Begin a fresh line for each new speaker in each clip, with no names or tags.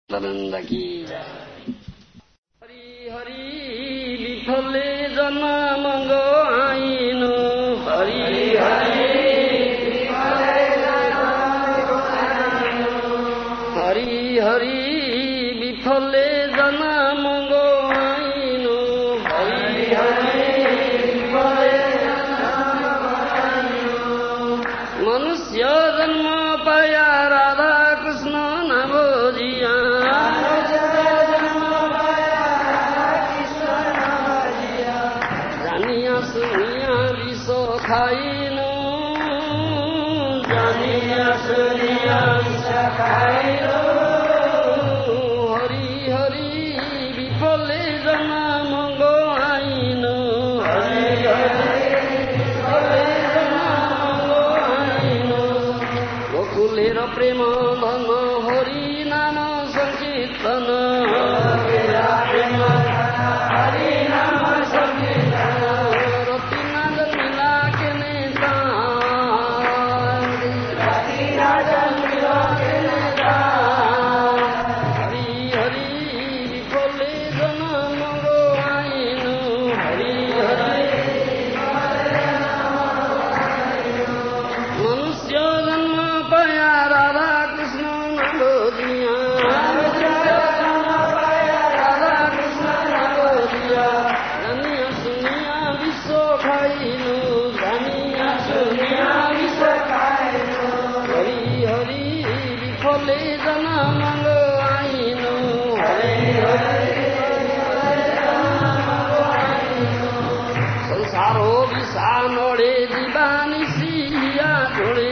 नंद की हरि हरि विठलले जन्म गो आइनु हरि हरि हरि हरि विठलले जन्म गो आइनु हरि हरि मनुष्य जन्म पाया राधा कृष्ण नाम जिया जानिया सुनिया विश्व खाइनु जानिया सुनिया विश्व खाइनु हरि हरि विफले जन्म गो आइनु हरि हरि विफले जन्म गो आइनु गोकुलेर प्रेम धन हरि नाम संकीर्तन हरि नाम संकीर्तन रति नाद मिला के नेता रति नाद मिला के नेता हरि हरि विफले जन्म गो आइनु हरि हरि मनुष्य जन्म पाया राधा कृष्ण नाम जिया जानिया सुनिया विश्व खाइनु जानिया सुनिया विश्व खाइनु हरि हरि विफले जन्म गो आइनु हरि हरि संसारो विषा नडे जीवानी सिया जोडे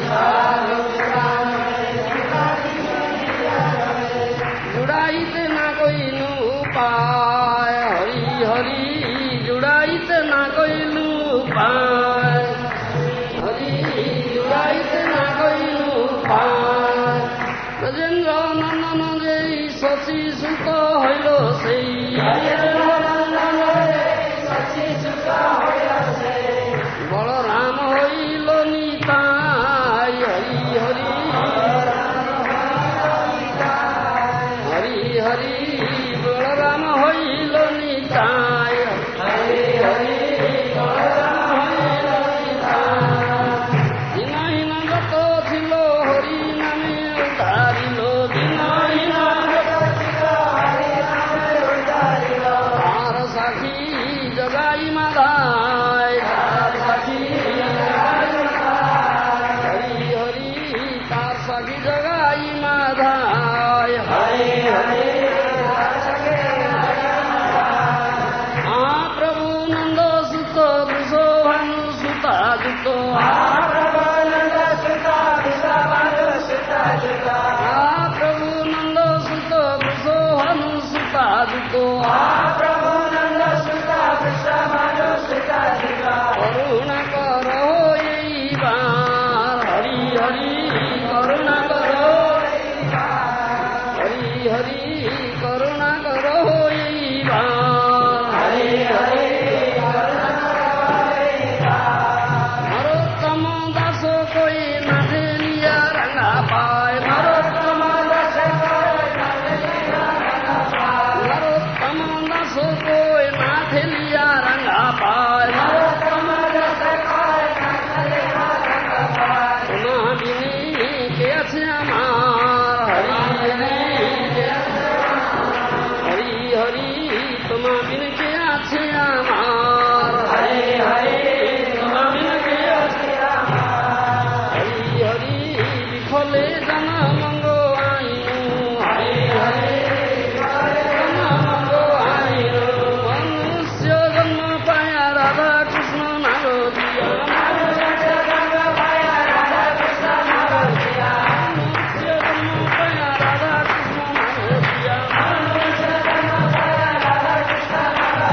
जुड़ाइते ना कोइनु उपाय हरि हरि जुड़ाइते ना कोइनु उपाय हरि जुड़ाइते ना कोइनु उपाय गजेन्द्र नन्दन जय शची सुत हइल सेई बलराम हइल निताय हरि हरि हरि हरि बलराम हइल निताय हरि हरि बलराम हइल निताय दिनहीन गत थिल हरि नामे उद्धारिल दिनहीन गत थिल हरि नामे उद्धारिल तार साखी जगाई माधाय तार साखी जगाई माधाय हरि हरि तार साखी जगाई माधाय हरि हरि प्रभु नंद सुत वृषभानु सुता जुत प्रभु नंद सुत वृषभानु सुता जुत प्रभु नंद सुत वृषभानु सुता जुत प्रभु नंद सुत वृषभानु सुता जुत करुणा करो एई बार हरि हरि करुणा करो एई बार हरि हरि करुणा करो एई बार हरि हरि करुणा करो एई बार नरोत्तम दास कोई नाथे लिया रंगा पाए नरोत्तम दास कोई नाथे लिया रंगा पाए नरोत्तम दास कोई नाथे लिया रंगा पाए नरोत्तम दास कोई नाथे लिया रंगा पाए तुम्हां बिनी के আছে আমার हरि हरि के আছে हरि हरि तुम्हां बिन के আছে আমার हरि हरि तुम्हां बिन के আছে আমার हरि हरि विफले जन्म गो आइनु हरि हरि विफले जन्म गो आइनु मनुष्य जन्म पाया राधा कृष्ण नाम जिया मनुष्य जन्म पाया राधा कृष्ण नाम जिया मनुष्य जन्म पाया राधा कृष्ण नाम जिया मनुष्य जन्म पाया राधा कृष्ण नाम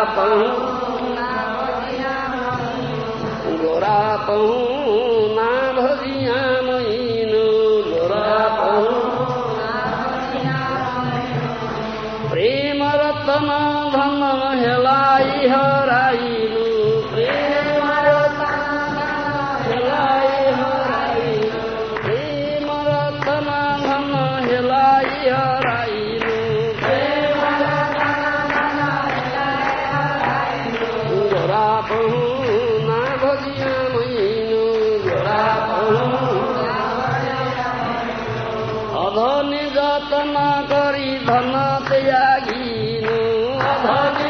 गोरा पहुना भजिया मैनु गोरा पहुना प्रेम रतन धन हेलाई हराइनु प्रेम रतन हेलाई हराइनु प्रेम रतन धन हेलाई हराइनु प्रेम रतन धन हेलाई हराइनु गोरा पहुना भजिया मैनु गोरा पहुना अधनि जतन करी धन त्यागिनु अधनि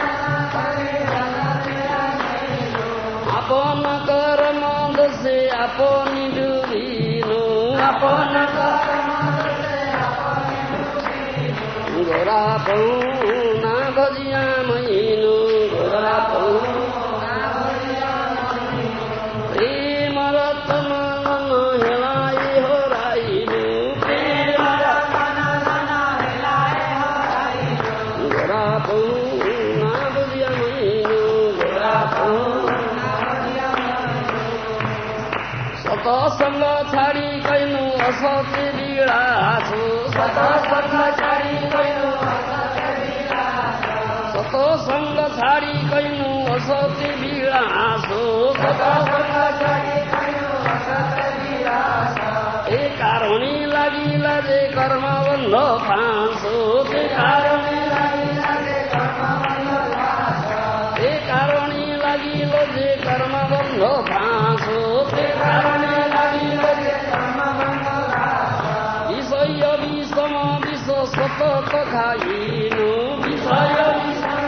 आपन कर्म दोषे आपनि डुबिनु आपन कर्म दोषे आपनि डुबिनु गोरा पहुना भजिया मैनु गोरा पहुना भजिया मैनु प्रेम रतन धन हेलाई हराइनु प्रेम रतन धन हेलाई हराइनु गोरा पहुना भजिया मैनु गोरा पहुना भजिया मैनु सतसंग छाडी कैनु असत्य बिलासु सतसंग छाडी कैनु असत्य बिलासु सतसंग छाडी कैनु असत्य बिलासु सतसंग छाडी कैनु असत्य बिलासु ए कारणी लागिला जे कर्म बन्ध फाँसो ते कारणी लागिला जे कर्म बन्ध फाँसो ते कारणी लागिलो जे कर्म बन्ध फाँसो ते कारणी लागिलो जे कर्म बन्ध फाँसो विषय विषम विष सतत खाइनु विषय विषम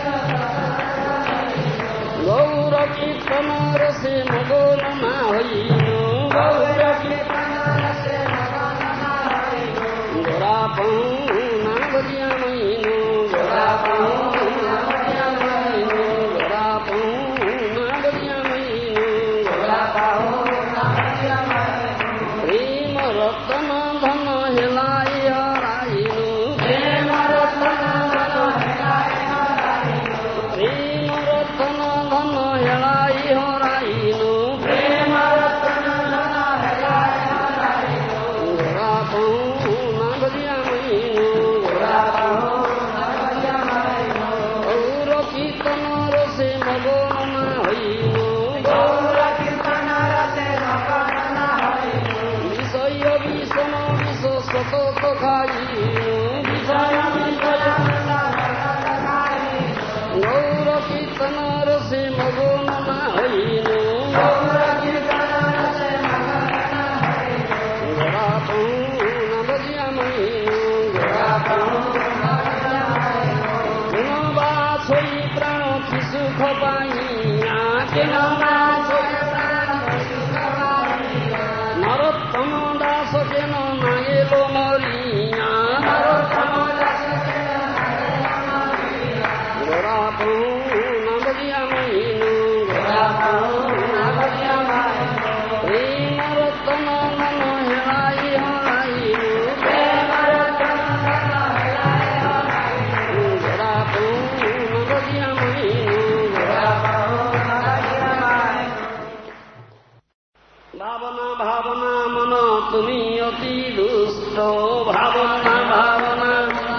गौर कीर्तन रसे मगन नहोइनु गौर कीर्तन रसे मगन नहोइनु गोरा पहुना भजिया मैनु गोरा पहुना भजिया मैनु गोरा पहुना भजिया मैनु गोरा पहुना भजिया मैनु प्रेम रतन धन हेलाई हराइनु प्रेम रतन धन हेलाई हराइनु प्रेम रतन धन हेलाई हराइनु प्रेम रतन धन हेलाई हराइनु गोरा पहुना भजिया मैनु गोरा पहुना भजिया मैनु गौर कीर्तन रसे मगन नहोइनु गौर कीर्तन रसे मगन नहोइनु विषय विषम विष सतत खाइनु विषय विषम गौर कीर्तन रसे मगन नहोइनु गौर कीर्तन रसे मगन नहोइनु गोरा पहुना भजिया मैनु गोरा पहुना भजिया मैनु किन बा छोरी प्राण कि सुख पाइया किन बा छोरी प्राण कि सुख पाइया नरोत्तम दास केन नागेलो मरिया नरोत्तम दास केन नागेलो मरिया गोरा पहुना भजिया मैनु गोरा पहुना भजिया मैनु प्रेम रतन धन हेलाई हराइनु प्रेम रतन धन हेलाई हराइनु गोरा पहुना भजिया मैनु गोरा पहुना भजिया मैनु भावना भावना मन तुमी अति दुष्ट भावना भावना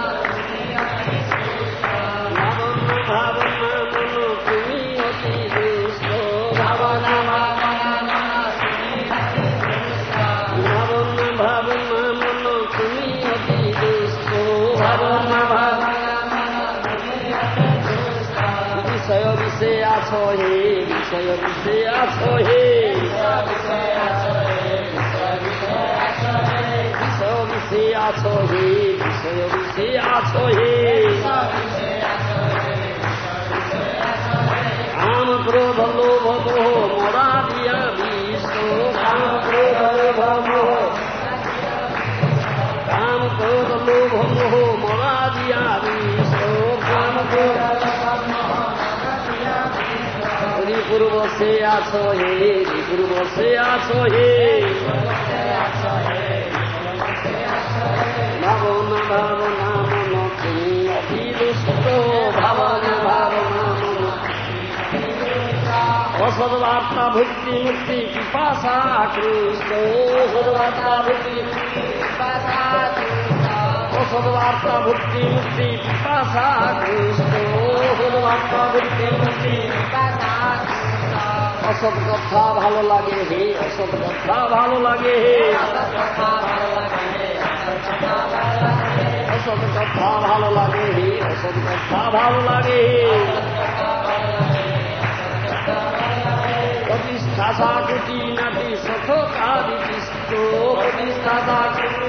भावना भावना मन तुमी अति दुष्ट भावना भावना भावना भावना मन तुमी अति दुष्ट भावना भावना विषय विषय आछो हे विषय विषय आछो हे विषय विषय आछो हे विषय विषय आछो हे काम क्रोध लोभ मोह मोरा दिया विष काम क्रोध लोभ मोह काम क्रोध लोभ मोह मोरा दिया विष काम क्रोध पूर्व से आछो हे पूर्व से आछो हे भावना भावना मन तुमी अति दुष्ट भावना भावना অসদ্বার্তা ভক্তি মুক্তি পিপাসা কৃষ্ণ অসদ্বার্তা ভক্তি পিপাসা অসদ্বার্তা ভক্তি মুক্তি পিপাসা কৃষ্ণ অসদ্বার্তা ভক্তি মুক্তি পিপাসা অসৎ কথা ভালো লাগে হে অসৎ কথা ভালো লাগে হে অসৎ কথা ভালো লাগে হে অসৎ কথা ভালো লাগে প্রতিষ্ঠা কুটি নাটি সঠকাদি কৃষ্ণ প্রতিষ্ঠা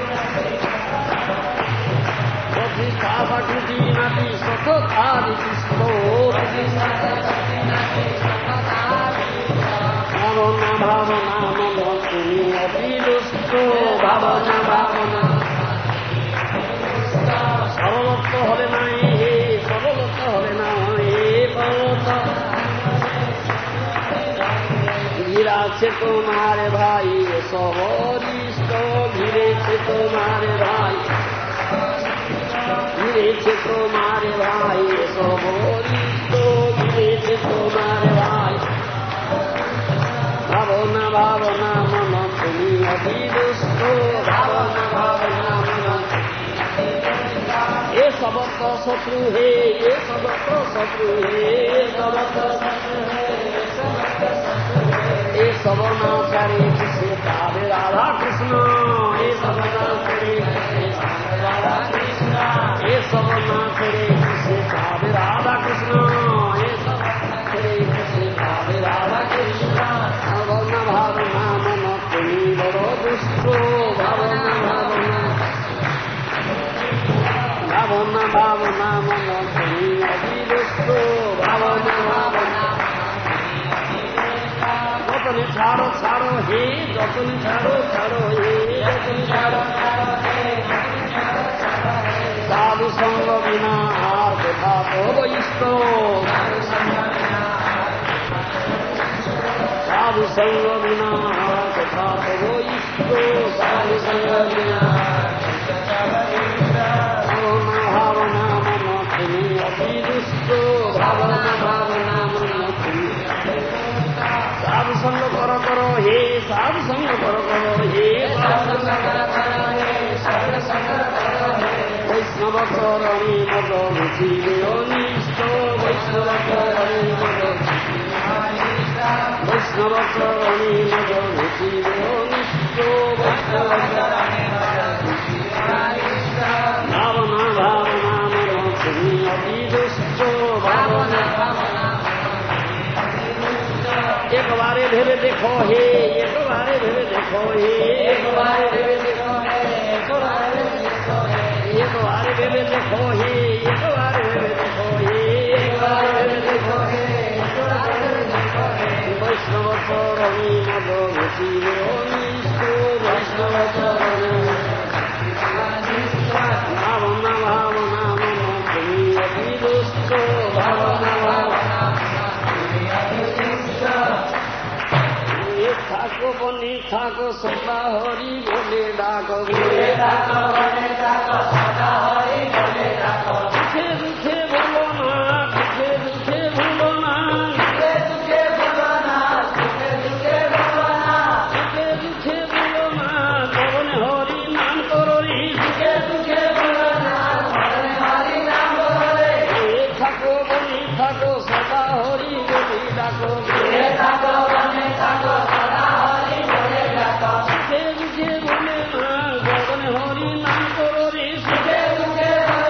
কুটি নাটি সঠকাদি কৃষ্ণ ভাবনা ভাবনা মন তুমি অবিদুষ্ট ভাবনা ভাবনা সরলত্ব হলে নাই হে সরলত্ব হলে না হে সরলতা ঘিরাছে তোমার ভাই সহরিষ্ট ঘিরেছে তোমার ভাই ঘিরেছে তোমার ভাই সহরিষ্ট ঘিরেছে তোমার ভাই ভাবনা ভাবনা মন তুমি অবিদুষ্ট ভাবনা ভাবনা মন এ সবত শত্রু হে এ সবত শত্রু হে সবত এ সবনাচারে সে পাবে রাধা কৃষ্ণ এ সবনাচারে রাধা কৃষ্ণ এ সবনাচারে সে পাবে রাধা কৃষ্ণ এ সবনাচারে সে পাবে রাধা কৃষ্ণ ভাবনা ভাবনা মন তুমি বড় দুষ্ট ভাবনা ভাবনা ভাবনা ভাবনা মন তুমি অবিদুষ্ট ভাবনা ভাবনা যতনে ছাড়ো ছাড়ো হে যতনে ছাড়ো ছাড়ো হে যতনে ছাড়ো সাধু সঙ্গ বিনা আর কোথা তব ইষ্ট সাধু সঙ্গ বিনা আর কোথা তব ইষ্ট সাধু সঙ্গ বিনা ভাবনা ভাবনা মন তুমি অবিদুষ্ট ভাবনা ভাবনা মন তুমি সাধু সঙ্গ কর করো হে সাধু সঙ্গ কর করো হে বৈষ্ণব চরণী মদ বুঝিবে অনিষ্ট বৈষ্ণব চরণী মদ বৈষ্ণব চরণী মদ বুঝিবে অনিষ্ট বৈষ্ণব ভাবনা ভাবনা মন তুমি অবিদুষ্ট ভাবনা एक बारे भेवे देखो हे एक बारे भेवे देखो हे एक बारे भेवे देखो हे एक बारे भेवे देखो हे एक बारे भेवे देखो हे एक बारे भेवे देखो हे वैष्णव चरणी मद घुसिले अनिष्ट वैष्णव चरणी भावना भावना मन তুমি অবিদুষ্ট ভাবনা ভাবনা থাকো বনি থাকো সদা হরি বলে ডাকো বলে ডাকো বলে ডাকো সদা হরি বলে ডাকো দুঃখে দুঃখে ভুলো না দুঃখে দুঃখে ভুলো না দুঃখে দুঃখে ভুলো না দুঃখে দুঃখে ভুলো না দুঃখে দুঃখে ভুলো না করণে হরি নাম করো রে দুঃখে দুঃখে ভুলো না করণে হরি নাম করো রে থাকো বনি থাকো সদা হরি বলে ডাকো বলে ডাকো বনে থাকো সুখে দুঃখে ভুলে না গগনে হরি নাম করো রে সুখে দুঃখে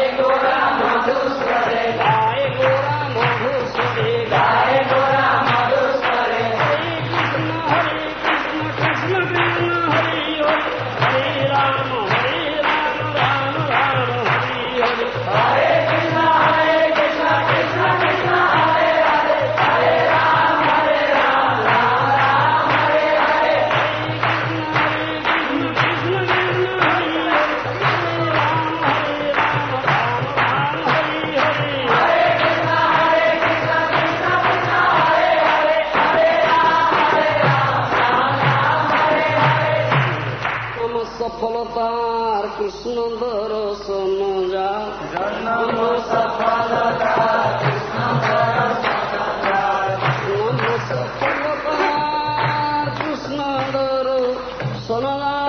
সফলতার কৃষ্ণ দর্শন যা জন্ম সফলতার কৃষ্ণ দর্শন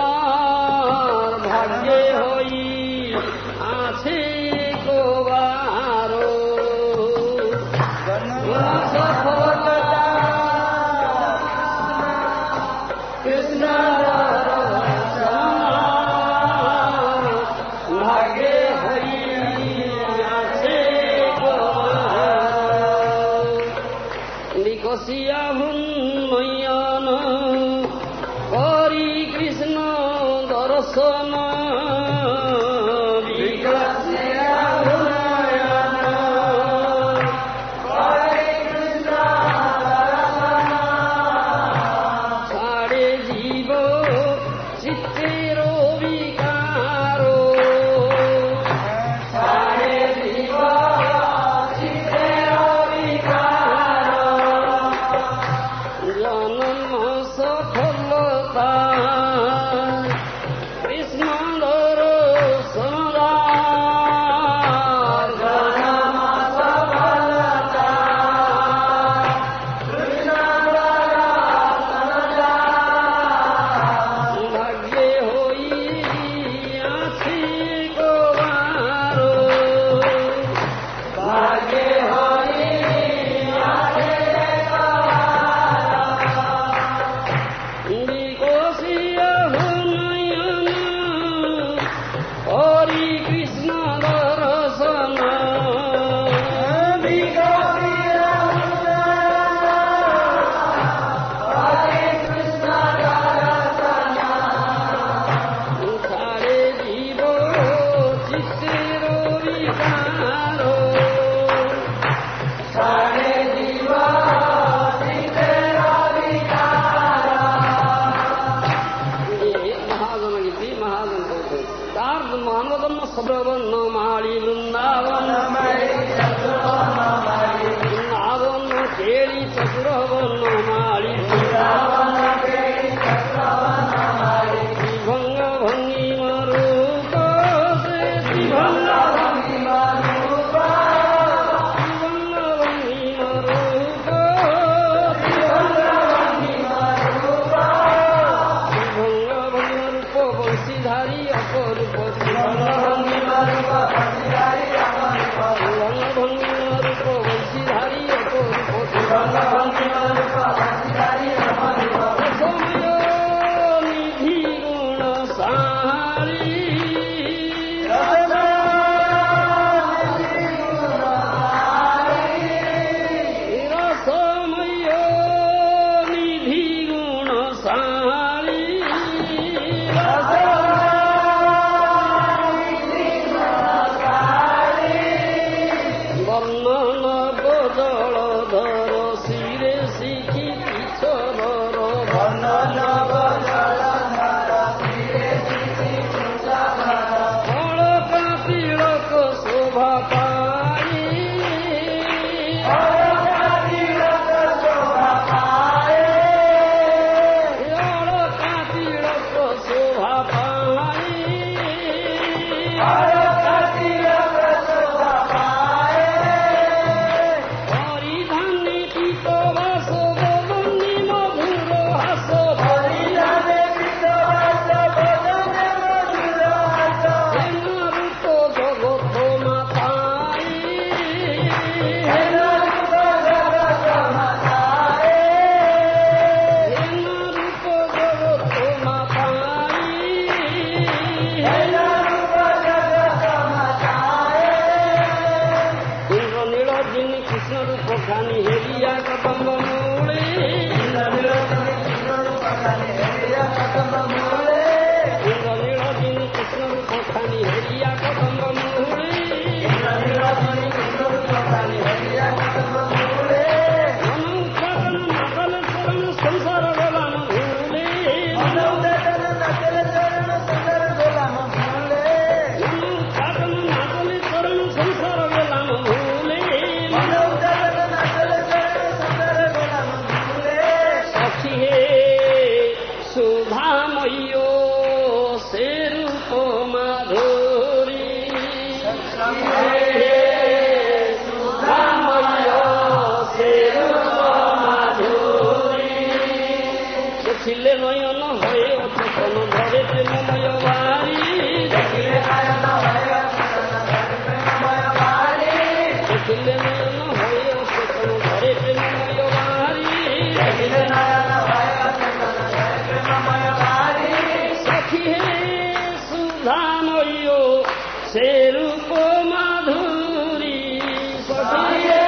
ভাগ্যে হই আছে কোবার সফলতা কৃষ্ণ কষিয়া হুন্ময়ন হরি কৃষ্ণ দর্শন বিকশিয়া হুন্ময়ন হরি কৃষ্ণ দর্শন ছাড়ে জীব চিত্তের বিকার ছাড়ে জীব চিত্তের বিকার জন্ম সফলতা কৃষ্ণ দর্শন জন্ম সফলতা কৃষ্ণ দর্শন ভাগ্যে হই আছি কোবার ভাগ্যে হই আছে বিকশিয়া হুন্ময়ন হরি কৃষ্ণ দর্শন বিকশিয়া হরি কৃষ্ণ দর্শন ছাড়ে জীব চিত্তের বিকার ছাড়ে জীব চিত্তের বিকার महाजन गीति महाजन तार मानवदम सब्रवन माली वृंदावन वृंदावन केली चतुरवन माली त्रिभंग भंगी मरूप से त्रिभंग भंगी मरूप দেখিলে নয়ন হয়ে অচেতন ধরে প্রেমময় বাড়ি দেখিলে নয়ন হয়ে অচেতন ধরে প্রেমময় বাড়ি সখী হে সুধাময় সে রূপ মাধুরী সখী হে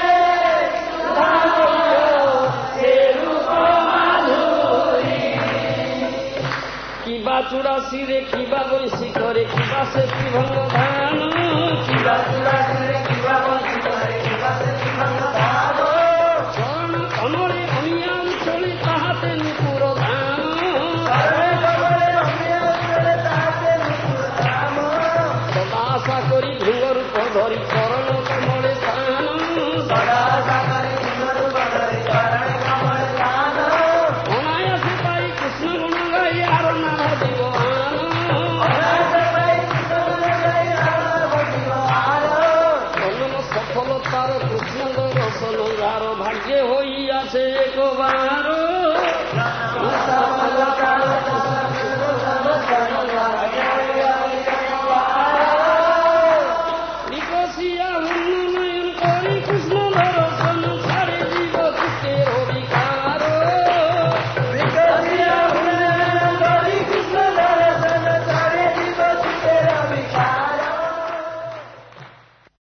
কিবা চূড়াশি রে কিবা বৈশী করে কিবা সে ত্রিভঙ্গ ধান কিবা চূড়াশি রে কিবা বৈশী করে কিবা সে ত্রিভঙ্গ ধান চরণ কমলে অমিয়াম চলি তাহাতে নুপুর ধান সদা আশা করি ভৃঙ্গরূপ ধরি চরণ কমলে স্থান সদা আশা করি ভৃঙ্গরূপ ধরি চরণ কমলে স্থান অনায়াসে পাই কৃষ্ণ গুণ গাই আর না ভাবিব সফলতার কৃষ্ণ দর্শন যার ভাগ্যে হইয়াছে একবার